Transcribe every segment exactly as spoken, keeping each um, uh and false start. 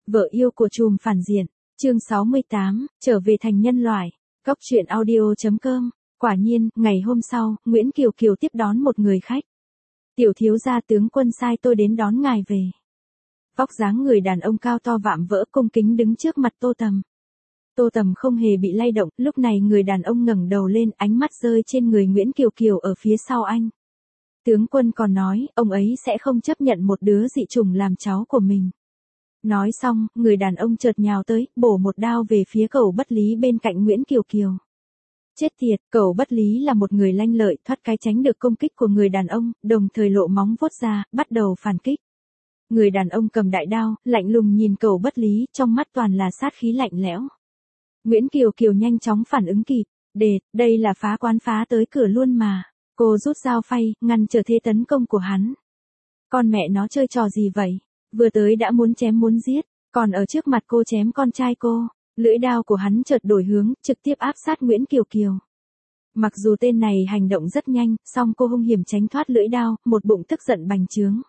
Vợ yêu của trùm phản diện, chương sáu mươi tám, trở về thành nhân loại, góc truyện audio chấm com. Quả nhiên, ngày hôm sau, Nguyễn Kiều Kiều tiếp đón một người khách. Tiểu thiếu gia tướng quân sai tôi đến đón ngài về. Vóc dáng người đàn ông cao to vạm vỡ cung kính đứng trước mặt Tô Tầm. Tô Tầm không hề bị lay động, lúc này người đàn ông ngẩng đầu lên, ánh mắt rơi trên người Nguyễn Kiều Kiều ở phía sau anh. Tướng quân còn nói, ông ấy sẽ không chấp nhận một đứa dị chủng làm cháu của mình. Nói xong, người đàn ông chợt nhào tới, bổ một đao về phía Cẩu Bất Lý bên cạnh Nguyễn Kiều Kiều. Chết tiệt, Cẩu Bất Lý là một người lanh lợi, thoát cái tránh được công kích của người đàn ông, đồng thời lộ móng vuốt ra, bắt đầu phản kích. Người đàn ông cầm đại đao, lạnh lùng nhìn Cẩu Bất Lý, trong mắt toàn là sát khí lạnh lẽo. Nguyễn Kiều Kiều nhanh chóng phản ứng kịp, đệt, đây là phá quán phá tới cửa luôn mà. Cô rút dao phay, ngăn trở thế tấn công của hắn. Con mẹ nó chơi trò gì vậy? Vừa tới đã muốn chém muốn giết, còn ở trước mặt cô chém con trai cô. Lưỡi đao của hắn chợt đổi hướng, trực tiếp áp sát Nguyễn Kiều Kiều. Mặc dù tên này hành động rất nhanh, song cô hung hiểm tránh thoát lưỡi đao, một bụng tức giận bành trướng.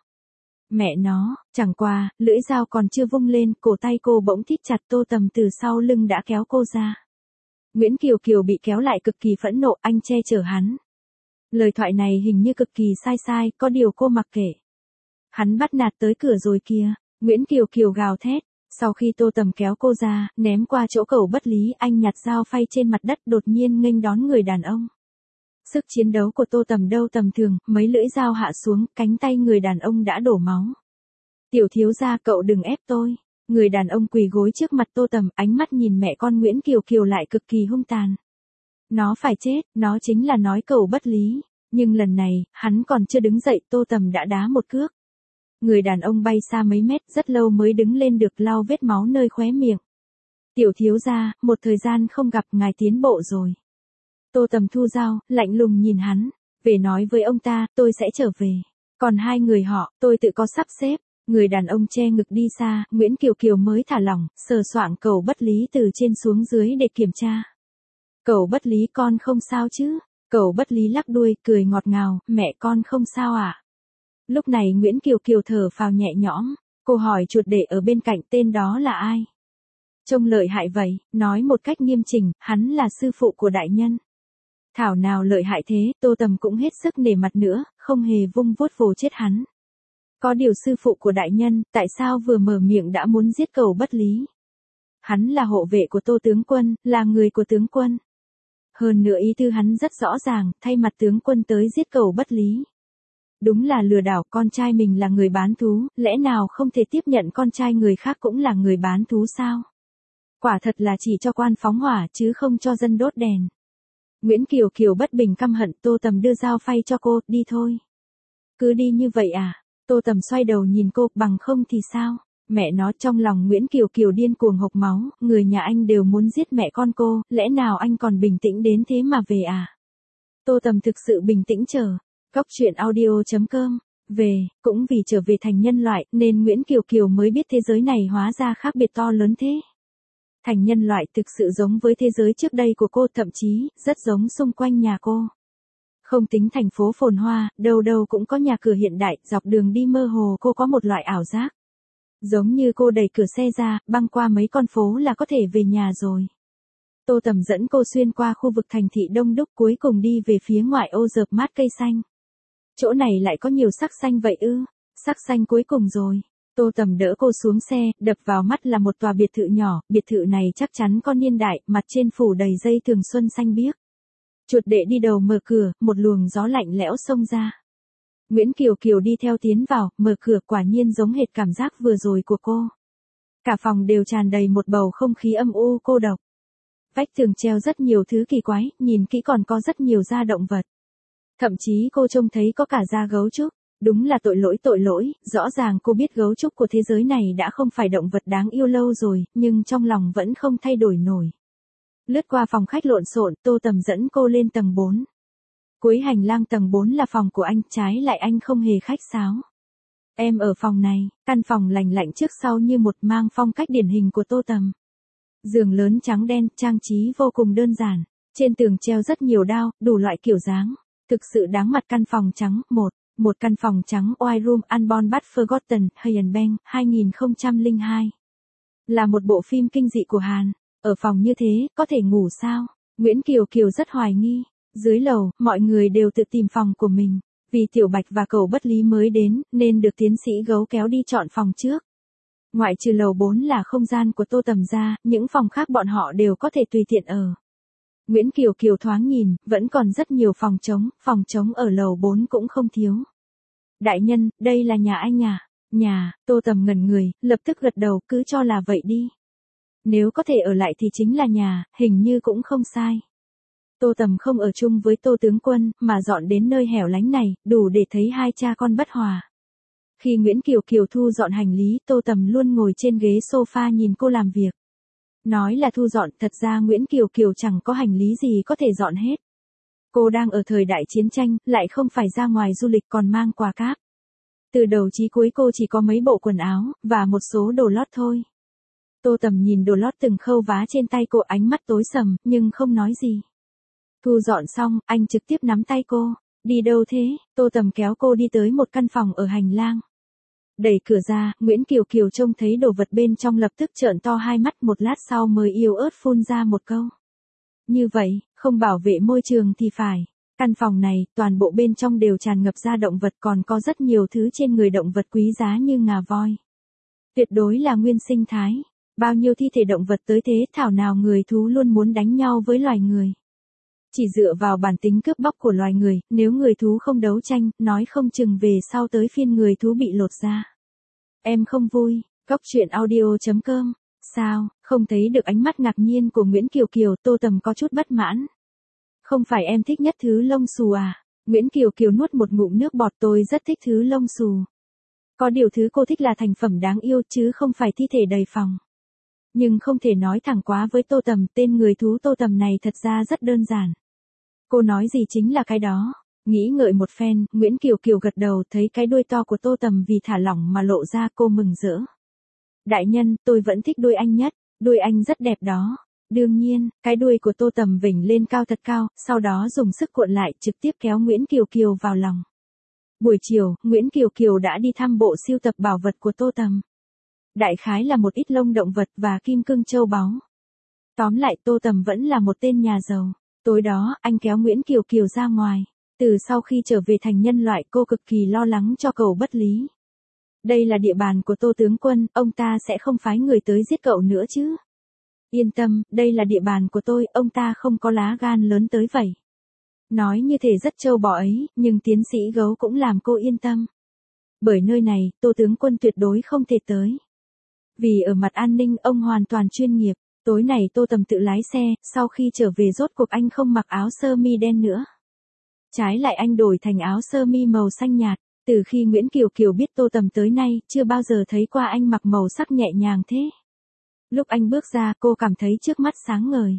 Mẹ nó, chẳng qua, lưỡi dao còn chưa vung lên, cổ tay cô bỗng thít chặt. Tô Tầm từ sau lưng đã kéo cô ra. Nguyễn Kiều Kiều bị kéo lại cực kỳ phẫn nộ, anh che chở hắn. Lời thoại này hình như cực kỳ sai sai, có điều cô mặc kệ. Hắn bắt nạt tới cửa rồi kìa, Nguyễn Kiều Kiều gào thét. Sau khi Tô Tầm kéo cô ra, ném qua chỗ Cẩu Bất Lý, anh nhặt dao phay trên mặt đất, đột nhiên nghênh đón người đàn ông. Sức chiến đấu của Tô Tầm đâu tầm thường, mấy lưỡi dao hạ xuống, cánh tay người đàn ông đã đổ máu. Tiểu thiếu gia, cậu đừng ép tôi. Người đàn ông quỳ gối trước mặt Tô Tầm, ánh mắt nhìn mẹ con Nguyễn Kiều Kiều lại cực kỳ hung tàn. Nó phải chết, nó chính là nói Cẩu Bất Lý. Nhưng lần này, hắn còn chưa đứng dậy, Tô Tầm đã đá một cước. Người đàn ông bay xa mấy mét, rất lâu mới đứng lên được, lau vết máu nơi khóe miệng. Tiểu thiếu gia, một thời gian không gặp, ngài tiến bộ rồi. Tô Tầm thu dao, lạnh lùng nhìn hắn. Về nói với ông ta, tôi sẽ trở về. Còn hai người họ, tôi tự có sắp xếp. Người đàn ông che ngực đi xa, Nguyễn Kiều Kiều mới thả lỏng, sờ soạng Cẩu Bất Lý từ trên xuống dưới để kiểm tra. Cẩu Bất Lý, con không sao chứ? Cẩu Bất Lý lắc đuôi, cười ngọt ngào, mẹ con không sao ạ. À? Lúc này Nguyễn Kiều Kiều thở phào nhẹ nhõm, cô hỏi chuột đệ ở bên cạnh, tên đó là ai? Trông lợi hại vậy, nói một cách nghiêm chỉnh, hắn là sư phụ của đại nhân. Thảo nào lợi hại thế, Tô Tầm cũng hết sức nể mặt nữa, không hề vung vuốt vồ chết hắn. Có điều sư phụ của đại nhân, tại sao vừa mở miệng đã muốn giết Cẩu Bất Lý? Hắn là hộ vệ của Tô tướng quân, là người của tướng quân. Hơn nữa ý tư hắn rất rõ ràng, thay mặt tướng quân tới giết Cẩu Bất Lý. Đúng là lừa đảo, con trai mình là người bán thú, lẽ nào không thể tiếp nhận con trai người khác cũng là người bán thú sao? Quả thật là chỉ cho quan phóng hỏa chứ không cho dân đốt đèn. Nguyễn Kiều Kiều bất bình căm hận, Tô Tầm đưa dao phay cho cô, đi thôi. Cứ đi như vậy à? Tô Tầm xoay đầu nhìn cô, bằng không thì sao? Mẹ nó, trong lòng Nguyễn Kiều Kiều điên cuồng hộc máu, người nhà anh đều muốn giết mẹ con cô, lẽ nào anh còn bình tĩnh đến thế mà về à? Tô Tầm thực sự bình tĩnh chờ. Góc truyện audio chấm com. Về, cũng vì trở về thành nhân loại, nên Nguyễn Kiều Kiều mới biết thế giới này hóa ra khác biệt to lớn thế. Thành nhân loại thực sự giống với thế giới trước đây của cô, thậm chí, rất giống xung quanh nhà cô. Không tính thành phố phồn hoa, đâu đâu cũng có nhà cửa hiện đại, dọc đường đi mơ hồ cô có một loại ảo giác. Giống như cô đẩy cửa xe ra, băng qua mấy con phố là có thể về nhà rồi. Tô Tầm dẫn cô xuyên qua khu vực thành thị đông đúc, cuối cùng đi về phía ngoại ô rợp mát cây xanh. Chỗ này lại có nhiều sắc xanh vậy ư? Sắc xanh cuối cùng rồi. Tô Tầm đỡ cô xuống xe, đập vào mắt là một tòa biệt thự nhỏ, biệt thự này chắc chắn có niên đại, mặt trên phủ đầy dây thường xuân xanh biếc. Chuột đệ đi đầu mở cửa, một luồng gió lạnh lẽo xông ra. Nguyễn Kiều Kiều đi theo tiến vào, mở cửa, quả nhiên giống hệt cảm giác vừa rồi của cô. Cả phòng đều tràn đầy một bầu không khí âm u cô độc. Vách tường treo rất nhiều thứ kỳ quái, nhìn kỹ còn có rất nhiều da động vật. Thậm chí cô trông thấy có cả da gấu trúc. Đúng là tội lỗi tội lỗi, rõ ràng cô biết gấu trúc của thế giới này đã không phải động vật đáng yêu lâu rồi, nhưng trong lòng vẫn không thay đổi nổi. Lướt qua phòng khách lộn xộn, Tô Tầm dẫn cô lên tầng bốn. Cuối hành lang tầng bốn là phòng của anh, trái lại anh không hề khách sáo. Em ở phòng này, căn phòng lành lạnh trước sau như một, mang phong cách điển hình của Tô Tầm. Giường lớn trắng đen, trang trí vô cùng đơn giản. Trên tường treo rất nhiều đao, đủ loại kiểu dáng. Thực sự đáng mặt. Căn phòng trắng, một. Một căn phòng trắng, White Room, Unborn But Forgotten, Hyen Bank, hai nghìn không trăm lẻ hai. Là một bộ phim kinh dị của Hàn. Ở phòng như thế, có thể ngủ sao? Nguyễn Kiều Kiều rất hoài nghi. Dưới lầu, mọi người đều tự tìm phòng của mình. Vì Tiểu Bạch và Cẩu Bất Lý mới đến, nên được tiến sĩ Gấu kéo đi chọn phòng trước. Ngoại trừ lầu bốn là không gian của Tô Tầm ra, những phòng khác bọn họ đều có thể tùy tiện ở. Nguyễn Kiều Kiều thoáng nhìn, vẫn còn rất nhiều phòng trống, phòng trống ở lầu bốn cũng không thiếu. Đại nhân, đây là nhà anh à? Nhà, Tô Tầm ngẩn người, lập tức gật đầu, cứ cho là vậy đi. Nếu có thể ở lại thì chính là nhà, hình như cũng không sai. Tô Tầm không ở chung với Tô tướng quân, mà dọn đến nơi hẻo lánh này, đủ để thấy hai cha con bất hòa. Khi Nguyễn Kiều Kiều thu dọn hành lý, Tô Tầm luôn ngồi trên ghế sofa nhìn cô làm việc. Nói là thu dọn, thật ra Nguyễn Kiều Kiều chẳng có hành lý gì có thể dọn hết. Cô đang ở thời đại chiến tranh, lại không phải ra ngoài du lịch còn mang quà cáp. Từ đầu chí cuối cô chỉ có mấy bộ quần áo, và một số đồ lót thôi. Tô Tầm nhìn đồ lót từng khâu vá trên tay cô, ánh mắt tối sầm, nhưng không nói gì. Thu dọn xong, anh trực tiếp nắm tay cô. Đi đâu thế? Tô Tầm kéo cô đi tới một căn phòng ở hành lang. Đẩy cửa ra, Nguyễn Kiều Kiều trông thấy đồ vật bên trong lập tức trợn to hai mắt, một lát sau mới yếu ớt phun ra một câu. Như vậy, không bảo vệ môi trường thì phải. Căn phòng này, toàn bộ bên trong đều tràn ngập da động vật, còn có rất nhiều thứ trên người động vật quý giá như ngà voi. Tuyệt đối là nguyên sinh thái. Bao nhiêu thi thể động vật tới thế, thảo nào người thú luôn muốn đánh nhau với loài người. Chỉ dựa vào bản tính cướp bóc của loài người, nếu người thú không đấu tranh, nói không chừng về sau tới phiên người thú bị lột da. Em không vui, góc truyện audio chấm com. Sao, không thấy được ánh mắt ngạc nhiên của Nguyễn Kiều Kiều, Tô Tầm có chút bất mãn. Không phải em thích nhất thứ lông xù à? Nguyễn Kiều Kiều nuốt một ngụm nước bọt, tôi rất thích thứ lông xù. Có điều thứ cô thích là thành phẩm đáng yêu chứ không phải thi thể đầy phòng. Nhưng không thể nói thẳng quá với Tô Tầm, tên người thú Tô Tầm này thật ra rất đơn giản. Cô nói gì chính là cái đó. Nghĩ ngợi một phen, Nguyễn Kiều Kiều gật đầu, thấy cái đuôi to của Tô Tầm vì thả lỏng mà lộ ra, cô mừng rỡ. Đại nhân, tôi vẫn thích đuôi anh nhất, đuôi anh rất đẹp đó. Đương nhiên, cái đuôi của Tô Tầm vểnh lên cao thật cao, sau đó dùng sức cuộn lại, trực tiếp kéo Nguyễn Kiều Kiều vào lòng. Buổi chiều, Nguyễn Kiều Kiều đã đi thăm bộ sưu tập bảo vật của Tô Tầm. Đại khái là một ít lông động vật và kim cương châu báu. Tóm lại, Tô Tầm vẫn là một tên nhà giàu. Tối đó, anh kéo Nguyễn Kiều Kiều ra ngoài. Từ sau khi trở về thành nhân loại, cô cực kỳ lo lắng cho Cẩu Bất Lý. Đây là địa bàn của Tô tướng quân, ông ta sẽ không phái người tới giết cậu nữa chứ. Yên tâm, đây là địa bàn của tôi, ông ta không có lá gan lớn tới vậy. Nói như thể rất trâu bò ấy, nhưng tiến sĩ Gấu cũng làm cô yên tâm. Bởi nơi này, Tô tướng quân tuyệt đối không thể tới. Vì ở mặt an ninh, ông hoàn toàn chuyên nghiệp. Tối này Tô Tầm tự lái xe, sau khi trở về rốt cuộc anh không mặc áo sơ mi đen nữa. Trái lại anh đổi thành áo sơ mi màu xanh nhạt. Từ khi Nguyễn Kiều Kiều biết Tô Tầm tới nay, chưa bao giờ thấy qua anh mặc màu sắc nhẹ nhàng thế. Lúc anh bước ra, cô cảm thấy trước mắt sáng ngời.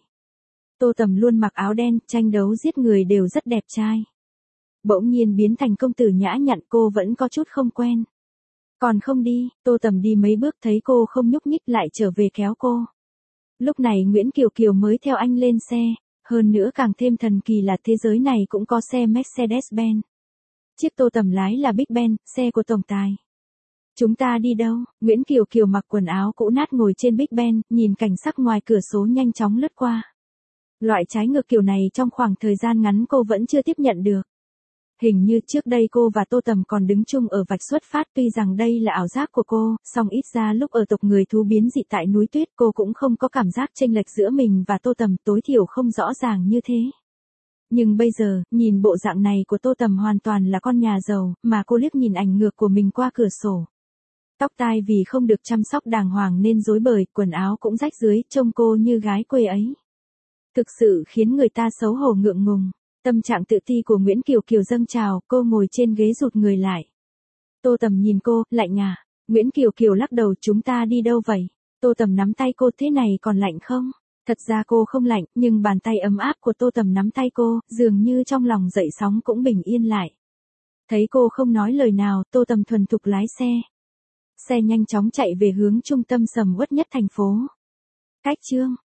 Tô Tầm luôn mặc áo đen, tranh đấu giết người đều rất đẹp trai. Bỗng nhiên biến thành công tử nhã nhặn, cô vẫn có chút không quen. Còn không đi, Tô Tầm đi mấy bước thấy cô không nhúc nhích lại trở về kéo cô. Lúc này Nguyễn Kiều Kiều mới theo anh lên xe, hơn nữa càng thêm thần kỳ là thế giới này cũng có xe Mercedes-Benz. Chiếc Tô Tầm lái là Big Ben, xe của tổng tài. Chúng ta đi đâu? Nguyễn Kiều Kiều mặc quần áo cũ nát ngồi trên Big Ben, nhìn cảnh sắc ngoài cửa sổ nhanh chóng lướt qua. Loại trái ngược kiểu này trong khoảng thời gian ngắn cô vẫn chưa tiếp nhận được. Hình như trước đây cô và Tô Tầm còn đứng chung ở vạch xuất phát, tuy rằng đây là ảo giác của cô, song ít ra lúc ở tộc người thú biến dị tại núi tuyết cô cũng không có cảm giác chênh lệch giữa mình và Tô Tầm, tối thiểu không rõ ràng như thế. Nhưng bây giờ, nhìn bộ dạng này của Tô Tầm hoàn toàn là con nhà giàu, mà cô liếc nhìn ảnh ngược của mình qua cửa sổ. Tóc tai vì không được chăm sóc đàng hoàng nên rối bời, quần áo cũng rách rưới, trông cô như gái quê ấy. Thực sự khiến người ta xấu hổ ngượng ngùng. Tâm trạng tự ti của Nguyễn Kiều Kiều dâng trào, cô ngồi trên ghế rụt người lại. Tô Tầm nhìn cô, lạnh à? Nguyễn Kiều Kiều lắc đầu, chúng ta đi đâu vậy? Tô Tầm nắm tay cô, thế này còn lạnh không? Thật ra cô không lạnh, nhưng bàn tay ấm áp của Tô Tầm nắm tay cô, dường như trong lòng dậy sóng cũng bình yên lại. Thấy cô không nói lời nào, Tô Tầm thuần thục lái xe. Xe nhanh chóng chạy về hướng trung tâm sầm uất nhất thành phố. Cách chương